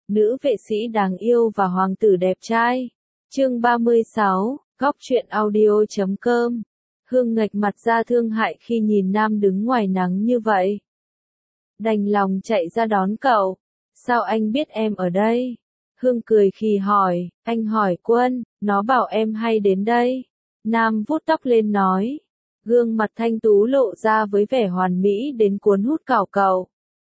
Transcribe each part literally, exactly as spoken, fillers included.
nữ vệ sĩ đáng yêu và hoàng tử đẹp trai. Chương ba mươi sáu, góc truyện audio chấm com. Hương nghệch mặt ra thương hại khi nhìn Nam đứng ngoài nắng như vậy. Đành lòng chạy ra đón cậu. Sao anh biết em ở đây? Hương cười khì hỏi, anh hỏi Quân, nó bảo em hay đến đây. Nam vuốt tóc lên nói. Gương mặt thanh tú lộ ra với vẻ hoàn mỹ đến cuốn hút cảo cậu.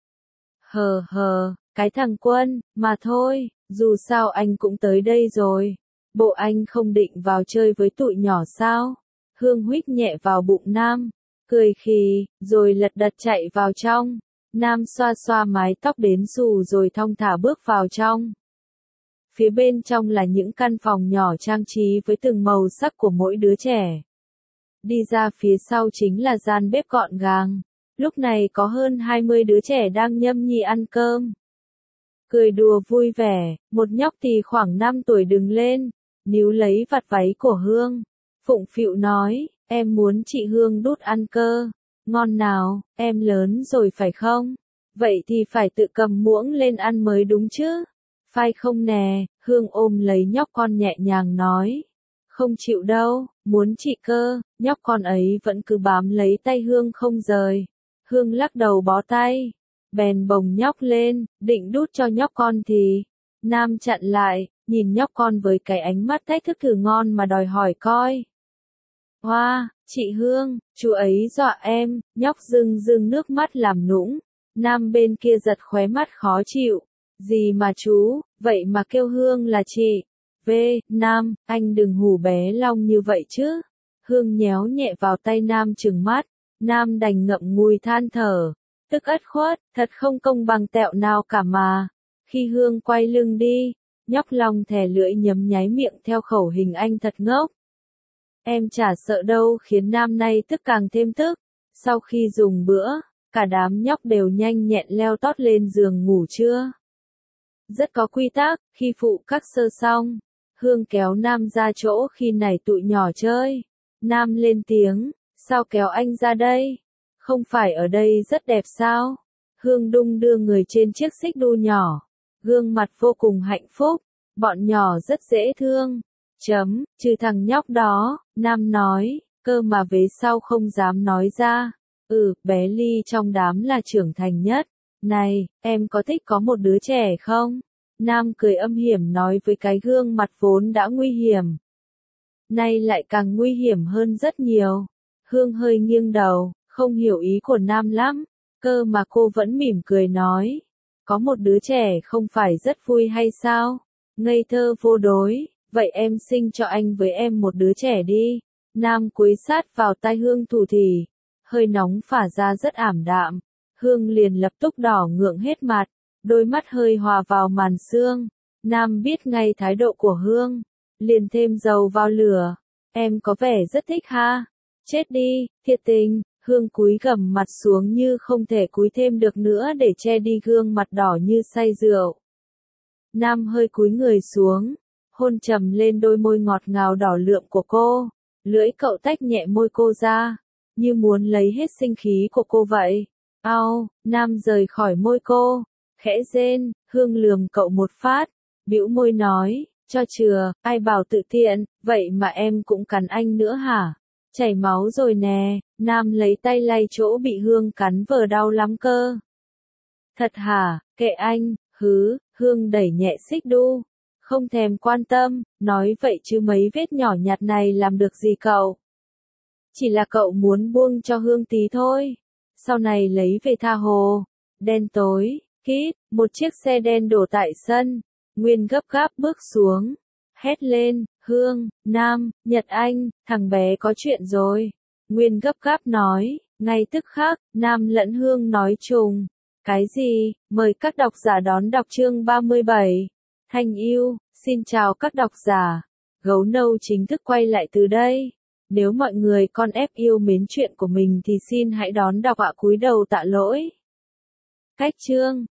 Hờ hờ, cái thằng Quân, mà thôi, dù sao anh cũng tới đây rồi. Bộ anh không định vào chơi với tụi nhỏ sao? Hương huých nhẹ vào bụng Nam, cười khì, rồi lật đật chạy vào trong. Nam xoa xoa mái tóc đến xù rồi thong thả bước vào trong. Phía bên trong là những căn phòng nhỏ trang trí với từng màu sắc của mỗi đứa trẻ. Đi ra phía sau chính là gian bếp gọn gàng. Lúc này có hơn hai mươi đứa trẻ đang nhâm nhi ăn cơm. Cười đùa vui vẻ, một nhóc thì khoảng năm tuổi đứng lên, níu lấy vạt váy của Hương. Phụng phịu nói, em muốn chị Hương đút ăn cơ. Ngon nào, em lớn rồi phải không? Vậy thì phải tự cầm muỗng lên ăn mới đúng chứ? Phải không nè? Hương ôm lấy nhóc con nhẹ nhàng nói. Không chịu đâu, muốn chị cơ. Nhóc con ấy vẫn cứ bám lấy tay Hương không rời. Hương lắc đầu bó tay. Bèn bồng nhóc lên, định đút cho nhóc con thì. Nam chặn lại, nhìn nhóc con với cái ánh mắt thách thức thử ngon mà đòi hỏi coi. Hoa, chị Hương, chú ấy dọa em, nhóc rưng rưng nước mắt làm nũng. Nam bên kia giật khóe mắt khó chịu. Gì mà chú, vậy mà kêu Hương là chị. V, Nam, anh đừng hù bé Long như vậy chứ. Hương nhéo nhẹ vào tay Nam trừng mắt. Nam đành ngậm ngùi than thở. Tức ất khuất, thật không công bằng tẹo nào cả mà. Khi Hương quay lưng đi, nhóc Long thè lưỡi nhấm nháy miệng theo khẩu hình anh thật ngốc. Em chả sợ đâu khiến Nam nay tức càng thêm tức. Sau khi dùng bữa, cả đám nhóc đều nhanh nhẹn leo tót lên giường ngủ trưa. Rất có quy tắc, khi phụ các sơ xong, Hương kéo Nam ra chỗ khi nãy tụi nhỏ chơi. Nam lên tiếng, sao kéo anh ra đây? Không phải ở đây rất đẹp sao? Hương đung đưa người trên chiếc xích đu nhỏ. Gương mặt vô cùng hạnh phúc, bọn nhỏ rất dễ thương. Chấm, trừ thằng nhóc đó, Nam nói, cơ mà về sau không dám nói ra. Ừ, bé Ly trong đám là trưởng thành nhất. Này, em có thích có một đứa trẻ không? Nam cười âm hiểm nói với cái gương mặt vốn đã nguy hiểm. Nay lại càng nguy hiểm hơn rất nhiều. Hương hơi nghiêng đầu, không hiểu ý của Nam lắm. Cơ mà cô vẫn mỉm cười nói. Có một đứa trẻ không phải rất vui hay sao? Ngây thơ vô đối. Vậy em sinh cho anh với em một đứa trẻ đi. Nam cúi sát vào tai Hương thủ thỉ. Hơi nóng phả ra rất ảm đạm. Hương liền lập tức đỏ ngượng hết mặt. Đôi mắt hơi hòa vào màn sương. Nam biết ngay thái độ của Hương. Liền thêm dầu vào lửa. Em có vẻ rất thích ha. Chết đi, thiệt tình. Hương cúi gằm mặt xuống như không thể cúi thêm được nữa để che đi gương mặt đỏ như say rượu. Nam hơi cúi người xuống. Hôn trầm lên đôi môi ngọt ngào đỏ lượm của cô. Lưỡi cậu tách nhẹ môi cô ra. Như muốn lấy hết sinh khí của cô vậy. Ao, Nam rời khỏi môi cô. Khẽ rên, Hương lườm cậu một phát. Bĩu môi nói, cho chừa, ai bảo tự tiện, vậy mà em cũng cắn anh nữa hả? Chảy máu rồi nè. Nam lấy tay lay chỗ bị Hương cắn vờ đau lắm cơ. Thật hả, kệ anh, hứ, Hương đẩy nhẹ xích đu. Không thèm quan tâm, nói vậy chứ mấy vết nhỏ nhặt này làm được gì cậu? Chỉ là cậu muốn buông cho Hương tí thôi. Sau này lấy về tha hồ. Đen tối, kít, một chiếc xe đen đổ tại sân. Nguyên gấp gáp bước xuống. Hét lên, Hương, Nam, Nhật Anh, thằng bé có chuyện rồi. Nguyên gấp gáp nói, ngay tức khắc, Nam lẫn Hương nói trùng. Cái gì? Mời các độc giả đón đọc chương ba mươi bảy. Thanh yêu, xin chào các độc giả. Gấu nâu chính thức quay lại từ đây. Nếu mọi người con ép yêu mến chuyện của mình thì xin hãy đón đọc ạ, cúi đầu tạ lỗi. Cách chương